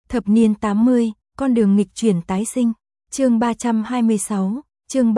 Thập niên 80, con đường nghịch chuyển tái sinh. Chương 326, chương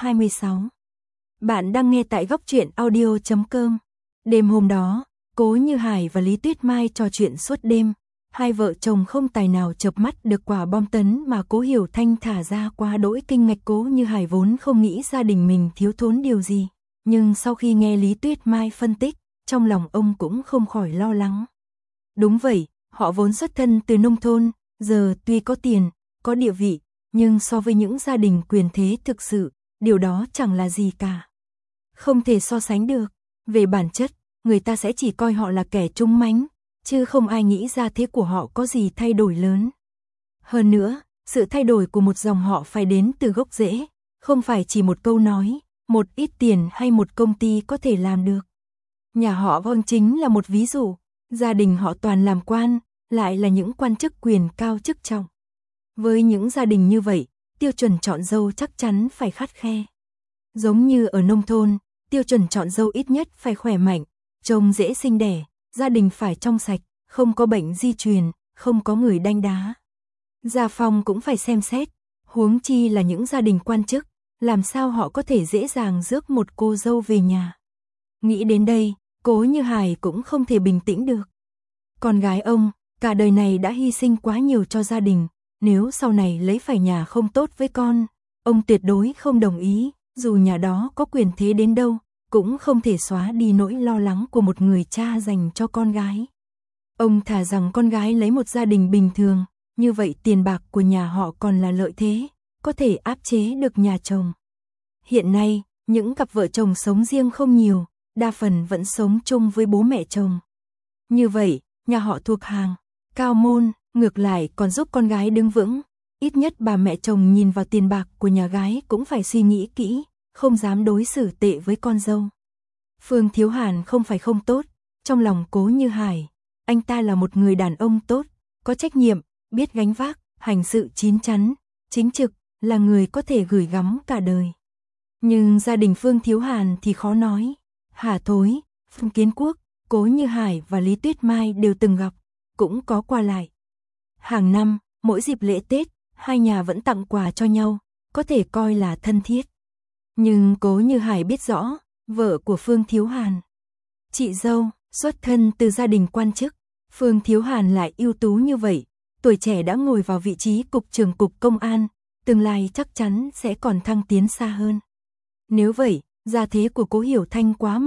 326. Bạn đang nghe tại góc truyện audio.com. Đêm hôm đó, Cố Như Hải và Lý Tuyết Mai trò chuyện suốt đêm. Hai vợ chồng không tài nào chợp mắt được quả bom tấn mà Cố Hiểu Thanh thả ra qua đỗi kinh ngạc. Cố Như Hải vốn không nghĩ gia đình mình thiếu thốn điều gì, nhưng sau khi nghe Lý Tuyết Mai phân tích, trong lòng ông cũng không khỏi lo lắng. Đúng vậy, họ vốn xuất thân từ nông thôn, giờ tuy có tiền, có địa vị, nhưng so với những gia đình quyền thế thực sự, điều đó chẳng là gì cả. Không thể so sánh được. Về bản chất, người ta sẽ chỉ coi họ là kẻ trúng mánh, chứ không ai nghĩ ra thế của họ có gì thay đổi lớn. Hơn nữa, sự thay đổi của một dòng họ phải đến từ gốc rễ, không phải chỉ một câu nói, một ít tiền hay một công ty có thể làm được. Nhà họ Vương chính là một ví dụ, gia đình họ toàn làm quan, lại là những quan chức quyền cao chức trọng. Với những gia đình như vậy, tiêu chuẩn chọn dâu chắc chắn phải khắt khe. Giống như ở nông thôn, tiêu chuẩn chọn dâu ít nhất phải khỏe mạnh, trông dễ sinh đẻ, gia đình phải trong sạch, không có bệnh di truyền, không có người đanh đá. Gia phong cũng phải xem xét, huống chi là những gia đình quan chức, làm sao họ có thể dễ dàng rước một cô dâu về nhà. Nghĩ đến đây, Cố Như Hải cũng không thể bình tĩnh được. Con gái ông, cả đời này đã hy sinh quá nhiều cho gia đình, nếu sau này lấy phải nhà không tốt với con, ông tuyệt đối không đồng ý, dù nhà đó có quyền thế đến đâu, cũng không thể xóa đi nỗi lo lắng của một người cha dành cho con gái. Ông thà rằng con gái lấy một gia đình bình thường, như vậy tiền bạc của nhà họ còn là lợi thế, có thể áp chế được nhà chồng. Hiện nay, những cặp vợ chồng sống riêng không nhiều, đa phần vẫn sống chung với bố mẹ chồng. Như vậy, nhà họ thuộc hàng cao môn, ngược lại còn giúp con gái đứng vững. Ít nhất bà mẹ chồng nhìn vào tiền bạc của nhà gái cũng phải suy nghĩ kỹ, không dám đối xử tệ với con dâu. Phương Thiếu Hàn không phải không tốt, trong lòng Cố Như Hải, anh ta là một người đàn ông tốt, có trách nhiệm, biết gánh vác, hành sự chín chắn, chính trực, là người có thể gửi gắm cả đời. Nhưng gia đình Phương Thiếu Hàn thì khó nói. Hà Thối, Phương Kiến Quốc, Cố Như Hải và Lý Tuyết Mai đều từng gặp, cũng có qua lại. Hàng năm, mỗi dịp lễ Tết, hai nhà vẫn tặng quà cho nhau, có thể coi là thân thiết. Nhưng Cố Như Hải biết rõ, vợ của Phương Thiếu Hàn, chị dâu, xuất thân từ gia đình quan chức, Phương Thiếu Hàn lại ưu tú như vậy, tuổi trẻ đã ngồi vào vị trí cục trưởng cục công an, tương lai chắc chắn sẽ còn thăng tiến xa hơn. Nếu vậy, gia thế của Cố Hiểu Thanh quá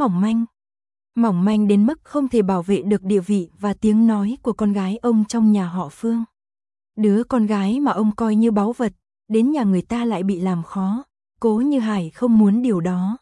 mỏng manh đến mức không thể bảo vệ được địa vị và tiếng nói của con gái ông trong nhà họ Phương. Đứa con gái mà ông coi như báu vật, đến nhà người ta lại bị làm khó, Cố Như Hải không muốn điều đó.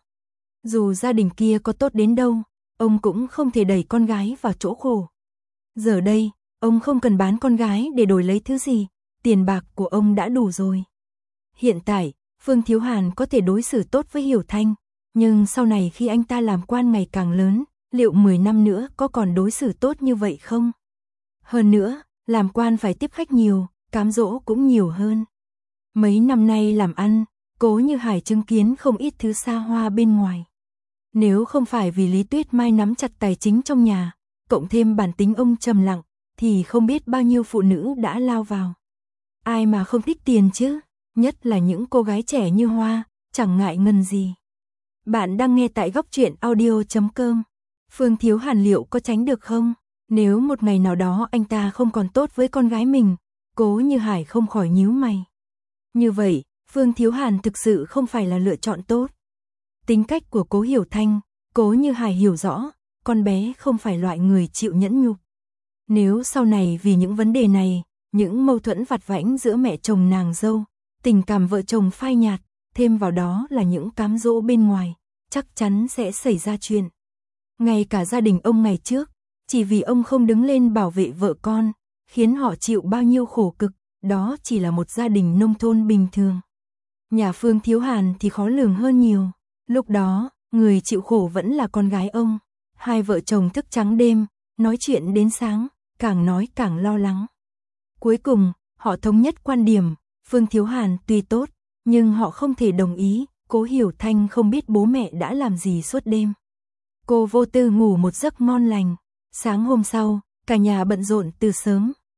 Dù gia đình kia có tốt đến đâu, ông cũng không thể đẩy con gái vào chỗ khổ. Giờ đây, ông không cần bán con gái để đổi lấy thứ gì, tiền bạc của ông đã đủ rồi. Hiện tại, Phương Thiếu Hàn có thể đối xử tốt với Hiểu Thanh, nhưng sau này khi anh ta làm quan ngày càng lớn, liệu 10 năm nữa có còn đối xử tốt như vậy không? Hơn nữa, làm quan phải tiếp khách nhiều, cám dỗ cũng nhiều hơn. Mấy năm nay làm ăn, Cố Như Hải chứng kiến không ít thứ xa hoa bên ngoài. Nếu không phải vì Lý Tuyết Mai nắm chặt tài chính trong nhà, cộng thêm bản tính ông trầm lặng, thì không biết bao nhiêu phụ nữ đã lao vào. Ai mà không thích tiền chứ, nhất là những cô gái trẻ như Hoa, chẳng ngại ngần gì. Bạn đang nghe tại góc truyện audio.com. Phương Thiếu Hàn liệu có tránh được không? Nếu một ngày nào đó anh ta không còn tốt với con gái mình, Cố Như Hải không khỏi nhíu mày. Như vậy, Phương Thiếu Hàn thực sự không phải là lựa chọn tốt. Tính cách của Cố Hiểu Thanh, Cố Như Hải hiểu rõ, con bé không phải loại người chịu nhẫn nhục. Nếu sau này vì những vấn đề này, những mâu thuẫn vặt vãnh giữa mẹ chồng nàng dâu, tình cảm vợ chồng phai nhạt, thêm vào đó là những cám dỗ bên ngoài, chắc chắn sẽ xảy ra chuyện. Ngay cả gia đình ông ngày trước, chỉ vì ông không đứng lên bảo vệ vợ con, khiến họ chịu bao nhiêu khổ cực, đó chỉ là một gia đình nông thôn bình thường. Nhà Phương Thiếu Hàn thì khó lường hơn nhiều, lúc đó, người chịu khổ vẫn là con gái ông. Hai vợ chồng thức trắng đêm, nói chuyện đến sáng, càng nói càng lo lắng. Cuối cùng, họ thống nhất quan điểm, Phương Thiếu Hàn tuy tốt, nhưng họ không thể đồng ý, Cố Hiểu Thanh không biết bố mẹ đã làm gì suốt đêm. Cô vô tư ngủ một giấc ngon lành, sáng hôm sau, cả nhà bận rộn từ sớm,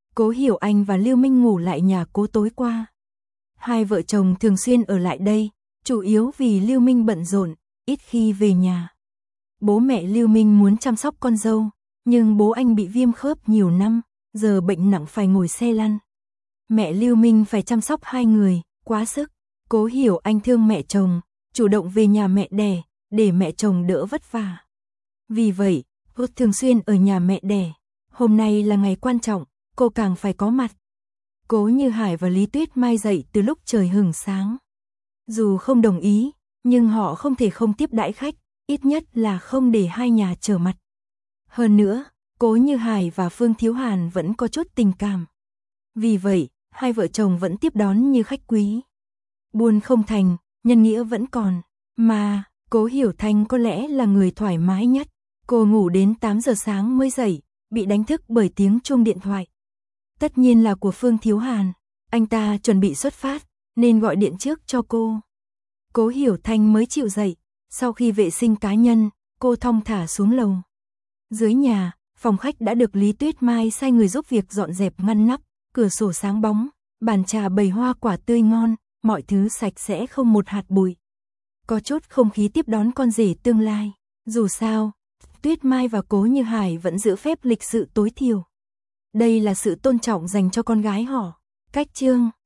Cố Hiểu Anh và Lưu Minh ngủ lại nhà Cố tối qua. Hai vợ chồng thường xuyên ở lại đây, chủ yếu vì Lưu Minh bận rộn, ít khi về nhà. Bố mẹ Lưu Minh muốn chăm sóc con dâu, nhưng bố anh bị viêm khớp nhiều năm, giờ bệnh nặng phải ngồi xe lăn. Mẹ Lưu Minh phải chăm sóc hai người, quá sức. Cố Hiểu Anh thương mẹ chồng, chủ động về nhà mẹ đẻ, để mẹ chồng đỡ vất vả. Vì vậy, cô thường xuyên ở nhà mẹ đẻ. Hôm nay là ngày quan trọng, cô càng phải có mặt. Cố Như Hải và Lý Tuyết Mai dậy từ lúc trời hửng sáng. Dù không đồng ý, nhưng họ không thể không tiếp đãi khách, ít nhất là không để hai nhà trở mặt. Hơn nữa, Cố Như Hải và Phương Thiếu Hàn vẫn có chút tình cảm. Vì vậy, hai vợ chồng vẫn tiếp đón như khách quý. Buôn không thành, nhân nghĩa vẫn còn. Mà, Cố Hiểu Thanh có lẽ là người thoải mái nhất. Cô ngủ đến 8 giờ sáng mới dậy, bị đánh thức bởi tiếng chuông điện thoại. Tất nhiên là của Phương Thiếu Hàn. Anh ta chuẩn bị xuất phát, nên gọi điện trước cho cô. Cố Hiểu Thanh mới chịu dậy. Sau khi vệ sinh cá nhân, cô thong thả xuống lầu. Dưới nhà, phòng khách đã được Lý Tuyết Mai sai người giúp việc dọn dẹp ngăn nắp, cửa sổ sáng bóng, bàn trà bày hoa quả tươi ngon, mọi thứ sạch sẽ không một hạt bụi. Có chút không khí tiếp đón con rể tương lai. Dù sao, Tuyết Mai và Cố Như Hải vẫn giữ phép lịch sự tối thiểu. Đây là sự tôn trọng dành cho con gái họ. Cách chương